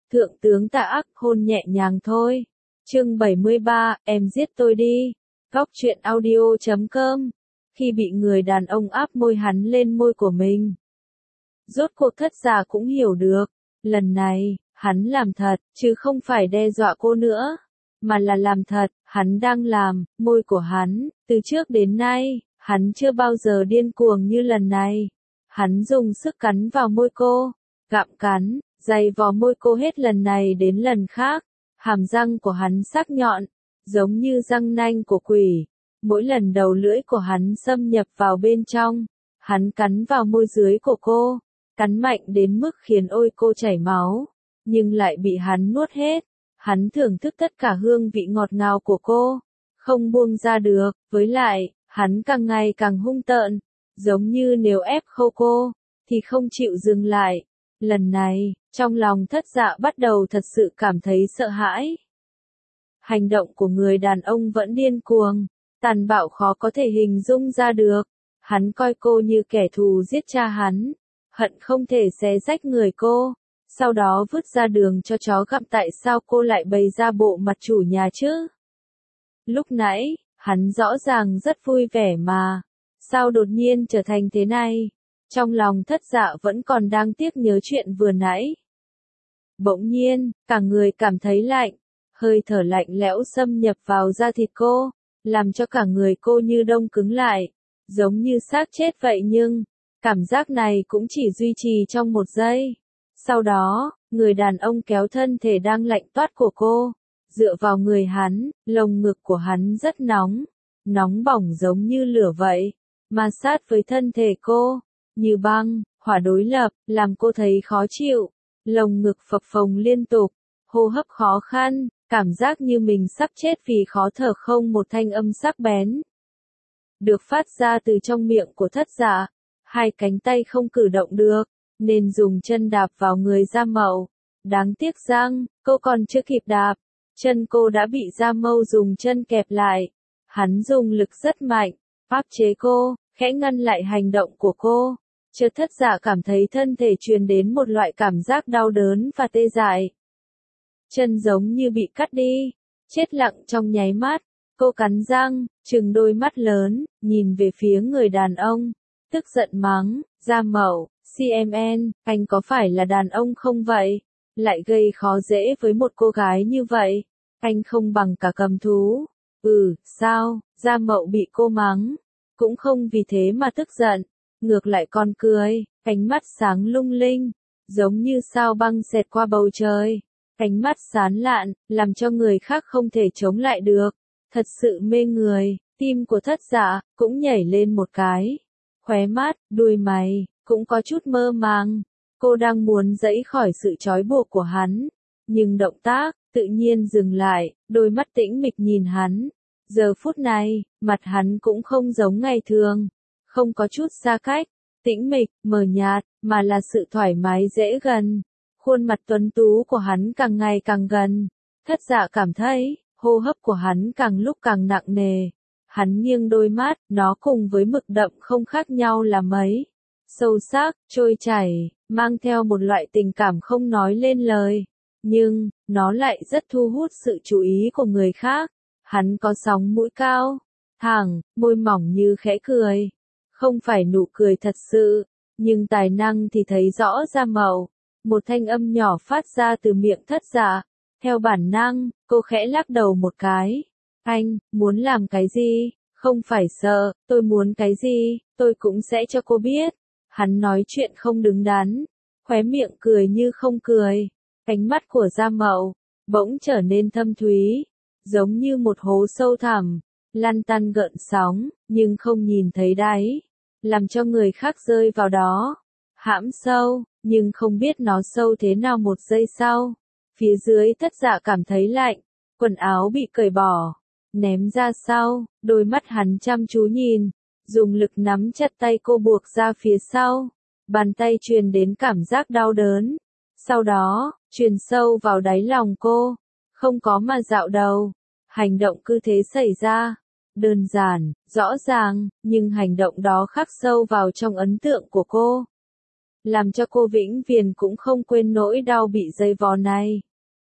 Thượng tướng Tạ Ác hôn nhẹ nhàng thôi. Chương 73, em giết tôi đi. Góc truyện audio.com. Khi bị người đàn ông áp môi hắn lên môi của mình. Rốt cuộc Thất Giả cũng hiểu được, lần này, hắn làm thật, chứ không phải đe dọa cô nữa, mà là làm thật, hắn đang làm, môi của hắn, từ trước đến nay, hắn chưa bao giờ điên cuồng như lần này. Hắn dùng sức cắn vào môi cô, gặm cắn, dày vò môi cô hết lần này đến lần khác, hàm răng của hắn sắc nhọn, giống như răng nanh của quỷ. Mỗi lần đầu lưỡi của hắn xâm nhập vào bên trong, hắn cắn vào môi dưới của cô, cắn mạnh đến mức khiến ôi cô chảy máu, nhưng lại bị hắn nuốt hết. Hắn thưởng thức tất cả hương vị ngọt ngào của cô, không buông ra được, với lại, hắn càng ngày càng hung tợn, giống như nếu ép khâu cô, thì không chịu dừng lại. Lần này, trong lòng Thất Dạ bắt đầu thật sự cảm thấy sợ hãi. Hành động của người đàn ông vẫn điên cuồng, tàn bạo khó có thể hình dung ra được. Hắn coi cô như kẻ thù giết cha hắn, hận không thể xé rách người cô, sau đó vứt ra đường cho chó gặm. Tại sao cô lại bày ra bộ mặt chủ nhà chứ? Lúc nãy, hắn rõ ràng rất vui vẻ mà, sao đột nhiên trở thành thế này? Trong lòng Thất Dạ vẫn còn đang tiếc nhớ chuyện vừa nãy. Bỗng nhiên, cả người cảm thấy lạnh, hơi thở lạnh lẽo xâm nhập vào da thịt cô, làm cho cả người cô như đông cứng lại, giống như xác chết vậy. Nhưng, cảm giác này cũng chỉ duy trì trong một giây. Sau đó, người đàn ông kéo thân thể đang lạnh toát của cô, dựa vào người hắn, lồng ngực của hắn rất nóng, nóng bỏng giống như lửa vậy, ma sát với thân thể cô, như băng, hỏa đối lập, làm cô thấy khó chịu, lồng ngực phập phồng liên tục, hô hấp khó khăn, cảm giác như mình sắp chết vì khó thở. Không một thanh âm sắc bén được phát ra từ trong miệng của Thất Dạ, hai cánh tay không cử động được, nên dùng chân đạp vào người Gia Mậu. Đáng tiếc rằng, cô còn chưa kịp đạp, chân cô đã bị Gia Mâu dùng chân kẹp lại. Hắn dùng lực rất mạnh, áp chế cô, khẽ ngăn lại hành động của cô. Chợt Thất Dạ cảm thấy thân thể truyền đến một loại cảm giác đau đớn và tê dại. Chân giống như bị cắt đi, chết lặng trong nháy mắt. Cô cắn răng, trừng đôi mắt lớn, nhìn về phía người đàn ông, tức giận mắng, Gia Mậu, CMN, anh có phải là đàn ông không vậy? Lại gây khó dễ với một cô gái như vậy, anh không bằng cả cầm thú. Sao? Gia Mậu bị cô mắng, cũng không vì thế mà tức giận, ngược lại còn cười, ánh mắt sáng lung linh, giống như sao băng xẹt qua bầu trời. Ánh mắt sáng lạn, làm cho người khác không thể chống lại được. Thật sự mê người, tim của Thất Dạ cũng nhảy lên một cái. Khóe mắt, đuôi mày cũng có chút mơ màng. Cô đang muốn giãy khỏi sự trói buộc của hắn, nhưng động tác tự nhiên dừng lại, đôi mắt tĩnh mịch nhìn hắn. Giờ phút này, mặt hắn cũng không giống ngày thường, không có chút xa cách, tĩnh mịch, mờ nhạt, mà là sự thoải mái dễ gần. Khuôn mặt tuấn tú của hắn càng ngày càng gần. Thất Dạ cảm thấy, hô hấp của hắn càng lúc càng nặng nề. Hắn nghiêng đôi mắt, nó cùng với mực đậm không khác nhau là mấy. Sâu sắc, trôi chảy, mang theo một loại tình cảm không nói lên lời. Nhưng, nó lại rất thu hút sự chú ý của người khác. Hắn có sóng mũi cao, thẳng, môi mỏng như khẽ cười. Không phải nụ cười thật sự, nhưng tài năng thì thấy rõ Gia Mậu. Một thanh âm nhỏ phát ra từ miệng Thất Dạ. Theo bản năng, cô khẽ lắc đầu một cái. Anh, muốn làm cái gì? Không phải sợ, tôi muốn cái gì, tôi cũng sẽ cho cô biết. Hắn nói chuyện không đứng đắn, khóe miệng cười như không cười. Ánh mắt của Gia Mậu bỗng trở nên thâm thúy, giống như một hố sâu thẳm, lăn tăn gợn sóng, nhưng không nhìn thấy đáy, làm cho người khác rơi vào đó. Hãm sâu, nhưng không biết nó sâu thế nào. Một giây sau, phía dưới Thất Dạ cảm thấy lạnh, quần áo bị cởi bỏ, ném ra sau, đôi mắt hắn chăm chú nhìn, dùng lực nắm chặt tay cô buộc ra phía sau, bàn tay truyền đến cảm giác đau đớn, sau đó, truyền sâu vào đáy lòng cô, không có mà dạo đầu, hành động cứ thế xảy ra, đơn giản, rõ ràng, nhưng hành động đó khắc sâu vào trong ấn tượng của cô. làm cho cô vĩnh viễn cũng không quên nỗi đau bị dây vò này.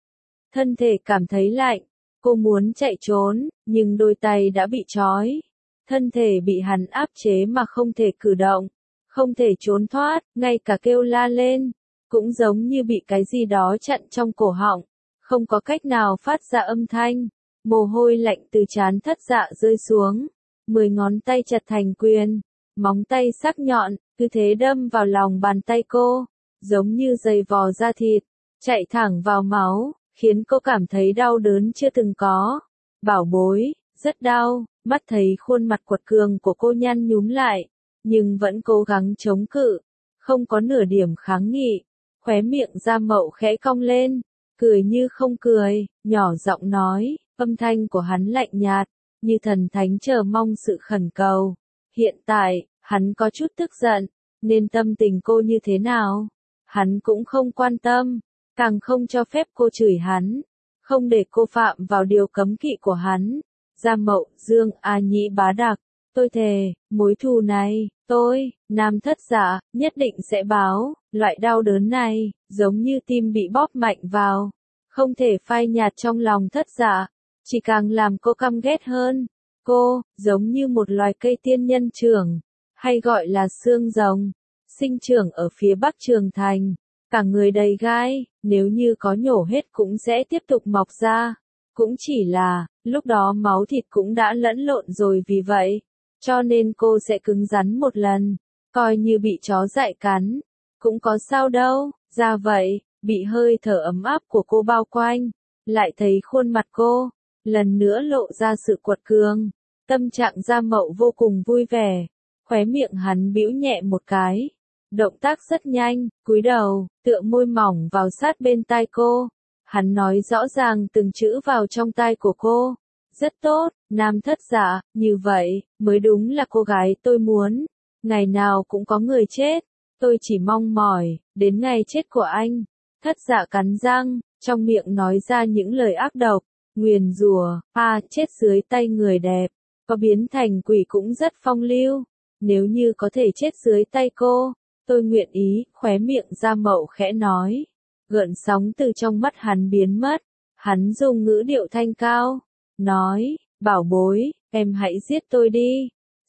Thân thể cảm thấy lạnh, cô muốn chạy trốn, nhưng đôi tay đã bị trói. Thân thể bị hắn áp chế mà không thể cử động, không thể trốn thoát, ngay cả kêu la lên, cũng giống như bị cái gì đó chặn trong cổ họng, không có cách nào phát ra âm thanh. Mồ hôi lạnh từ trán Thất Dạ rơi xuống, 10 ngón tay chặt thành quyền, móng tay sắc nhọn, cứ thế đâm vào lòng bàn tay cô, giống như giày vò da thịt, chạy thẳng vào máu, khiến cô cảm thấy đau đớn chưa từng có. Bảo bối, rất đau, mắt thấy khuôn mặt quật cường của cô nhăn nhúm lại, nhưng vẫn cố gắng chống cự, không có nửa điểm kháng nghị, khóe miệng Gia Mậu khẽ cong lên, cười như không cười, nhỏ giọng nói, âm thanh của hắn lạnh nhạt, như thần thánh chờ mong sự khẩn cầu. Hiện tại, hắn có chút tức giận, nên tâm tình cô như thế nào, hắn cũng không quan tâm, càng không cho phép cô chửi hắn, không để cô phạm vào điều cấm kỵ của hắn. Gia Mậu, Dương A Nhĩ Bá Đặc, tôi thề, mối thù này, tôi, Nam Thất Dạ, nhất định sẽ báo. Loại đau đớn này, giống như tim bị bóp mạnh vào, không thể phai nhạt trong lòng Thất Dạ, chỉ càng làm cô căm ghét hơn. Cô, giống như một loài cây tiên nhân trưởng, hay gọi là xương rồng, sinh trưởng ở phía bắc Trường Thành, cả người đầy gai, nếu như có nhổ hết cũng sẽ tiếp tục mọc ra. Cũng chỉ là, lúc đó máu thịt cũng đã lẫn lộn rồi, vì vậy, cho nên cô sẽ cứng rắn một lần, coi như bị chó dại cắn, cũng có sao đâu. Ra vậy, bị hơi thở ấm áp của cô bao quanh, lại thấy khuôn mặt cô, lần nữa lộ ra sự quật cường. Tâm trạng Gia Mậu vô cùng vui vẻ, khóe miệng hắn bĩu nhẹ một cái, động tác rất nhanh, cúi đầu, tựa môi mỏng vào sát bên tai cô. Hắn nói rõ ràng từng chữ vào trong tai của cô. Rất tốt, Nam Thất Dạ, như vậy, mới đúng là cô gái tôi muốn. Ngày nào cũng có người chết, tôi chỉ mong mỏi, đến ngày chết của anh. Thất Dạ cắn răng, trong miệng nói ra những lời ác độc, nguyền rủa, chết dưới tay người đẹp, có biến thành quỷ cũng rất phong lưu. Nếu như có thể chết dưới tay cô, tôi nguyện ý, khóe miệng Gia Mậu khẽ nói. Gợn sóng từ trong mắt hắn biến mất, hắn dùng ngữ điệu thanh cao, nói, bảo bối, em hãy giết tôi đi.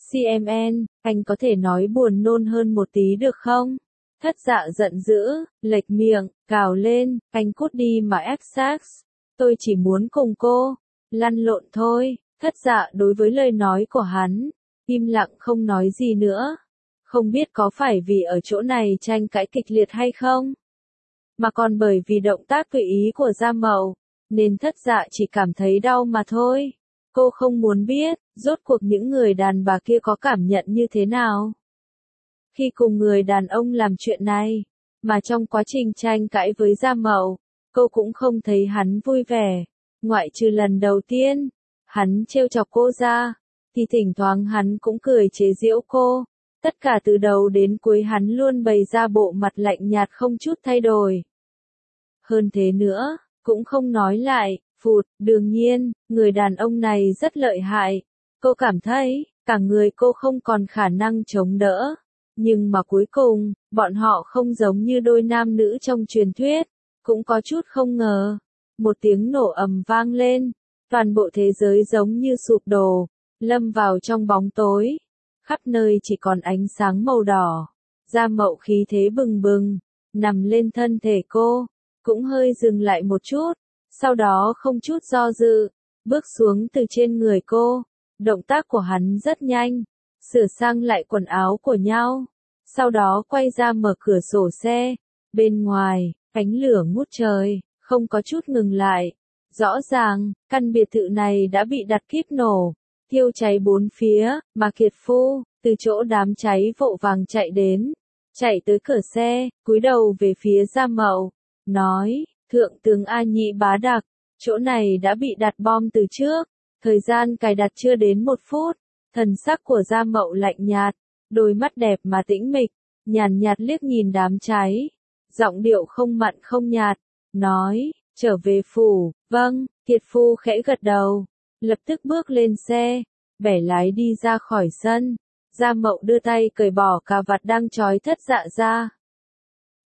CMN, anh có thể nói buồn nôn hơn một tí được không? Thất Dạ giận dữ, lệch miệng, cào lên, anh cút đi mà Xax, tôi chỉ muốn cùng cô, lăn lộn thôi. Thất Dạ đối với lời nói của hắn, im lặng không nói gì nữa. Không biết có phải vì ở chỗ này tranh cãi kịch liệt hay không? Mà còn bởi vì động tác tùy ý của Gia Mậu, nên Thất Dạ chỉ cảm thấy đau mà thôi. Cô không muốn biết, rốt cuộc những người đàn bà kia có cảm nhận như thế nào khi cùng người đàn ông làm chuyện này, mà trong quá trình tranh cãi với Gia Mậu, cô cũng không thấy hắn vui vẻ, ngoại trừ lần đầu tiên, hắn trêu chọc cô ra, thì thỉnh thoảng hắn cũng cười chế giễu cô. Tất cả từ đầu đến cuối hắn luôn bày ra bộ mặt lạnh nhạt không chút thay đổi. Hơn thế nữa, cũng không nói lại, phụt, đương nhiên, người đàn ông này rất lợi hại. Cô cảm thấy, cả người cô không còn khả năng chống đỡ. Nhưng mà cuối cùng, bọn họ không giống như đôi nam nữ trong truyền thuyết. Cũng có chút không ngờ. Một tiếng nổ ầm vang lên. Toàn bộ thế giới giống như sụp đổ, lâm vào trong bóng tối. Khắp nơi chỉ còn ánh sáng màu đỏ. Gia Mậu khí thế bừng bừng, nằm lên thân thể cô, cũng hơi dừng lại một chút, sau đó không chút do dự, bước xuống từ trên người cô. Động tác của hắn rất nhanh, sửa sang lại quần áo của nhau, sau đó quay ra mở cửa sổ xe. Bên ngoài, ánh lửa ngút trời, không có chút ngừng lại. Rõ ràng, căn biệt thự này đã bị đặt kíp nổ, thiêu cháy bốn phía, mà Kiệt Phu, từ chỗ đám cháy vội vàng chạy đến, chạy tới cửa xe, cúi đầu về phía Gia Mậu, nói, Thượng tướng A Nhĩ Bá Đặc, chỗ này đã bị đặt bom từ trước, thời gian cài đặt chưa đến 1 phút. Thần sắc của Gia Mậu lạnh nhạt, đôi mắt đẹp mà tĩnh mịch, nhàn nhạt liếc nhìn đám cháy, giọng điệu không mặn không nhạt, nói, trở về phủ. Vâng. Kiệt Phu khẽ gật đầu, lập tức bước lên xe, bẻ lái đi ra khỏi sân. Gia Mậu đưa tay cởi bỏ cà vạt đang trói Thất Dạ ra.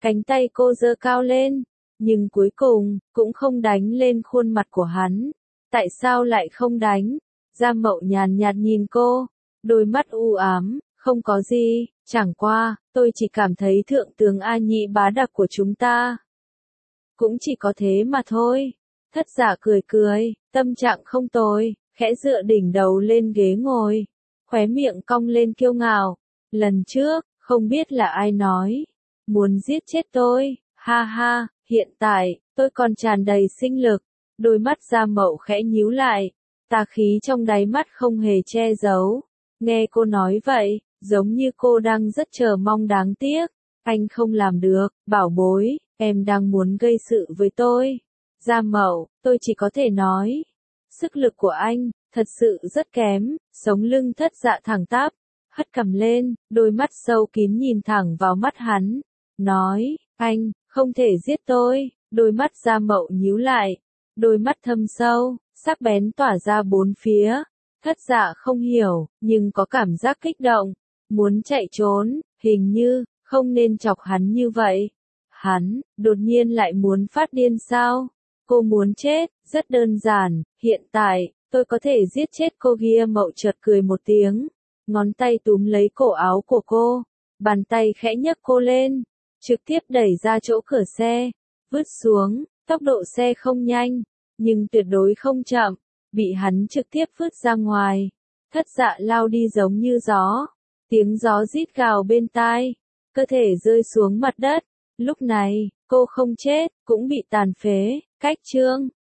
Cánh tay cô giơ cao lên, nhưng cuối cùng, cũng không đánh lên khuôn mặt của hắn. Tại sao lại không đánh? Giang Mậu nhàn nhạt nhìn cô, đôi mắt u ám, không có gì, chẳng qua, tôi chỉ cảm thấy thượng tướng A Nhĩ bá đặc của chúng ta. Cũng chỉ có thế mà thôi. Thất Dạ cười cười, tâm trạng không tồi, khẽ dựa đỉnh đầu lên ghế ngồi, khóe miệng cong lên kiêu ngạo. Lần trước, không biết là ai nói, muốn giết chết tôi, ha ha, hiện tại, tôi còn tràn đầy sinh lực. Đôi mắt Giang Mậu khẽ nhíu lại, tà khí trong đáy mắt không hề che giấu. Nghe cô nói vậy, giống như cô đang rất chờ mong đáng tiếc. Anh không làm được, bảo bối, em đang muốn gây sự với tôi. Giang Mậu, tôi chỉ có thể nói, sức lực của anh, thật sự rất kém. Sống lưng Thất Dạ thẳng tắp, hất cằm lên, đôi mắt sâu kín nhìn thẳng vào mắt hắn. Nói, anh, không thể giết tôi. Đôi mắt Giang Mậu nhíu lại, đôi mắt thâm sâu, sắc bén tỏa ra bốn phía. Thất Dạ không hiểu, nhưng có cảm giác kích động, muốn chạy trốn, hình như, không nên chọc hắn như vậy. Hắn, đột nhiên lại muốn phát điên sao? Cô muốn chết, rất đơn giản, hiện tại, tôi có thể giết chết cô. Gia Mậu chợt cười một tiếng, ngón tay túm lấy cổ áo của cô, bàn tay khẽ nhấc cô lên, trực tiếp đẩy ra chỗ cửa xe, vứt xuống. Tốc độ xe không nhanh, nhưng tuyệt đối không chậm, bị hắn trực tiếp vứt ra ngoài. Thất Dạ lao đi giống như gió, tiếng gió rít gào bên tai, cơ thể rơi xuống mặt đất. Lúc này, cô không chết, cũng bị tàn phế. Cách chương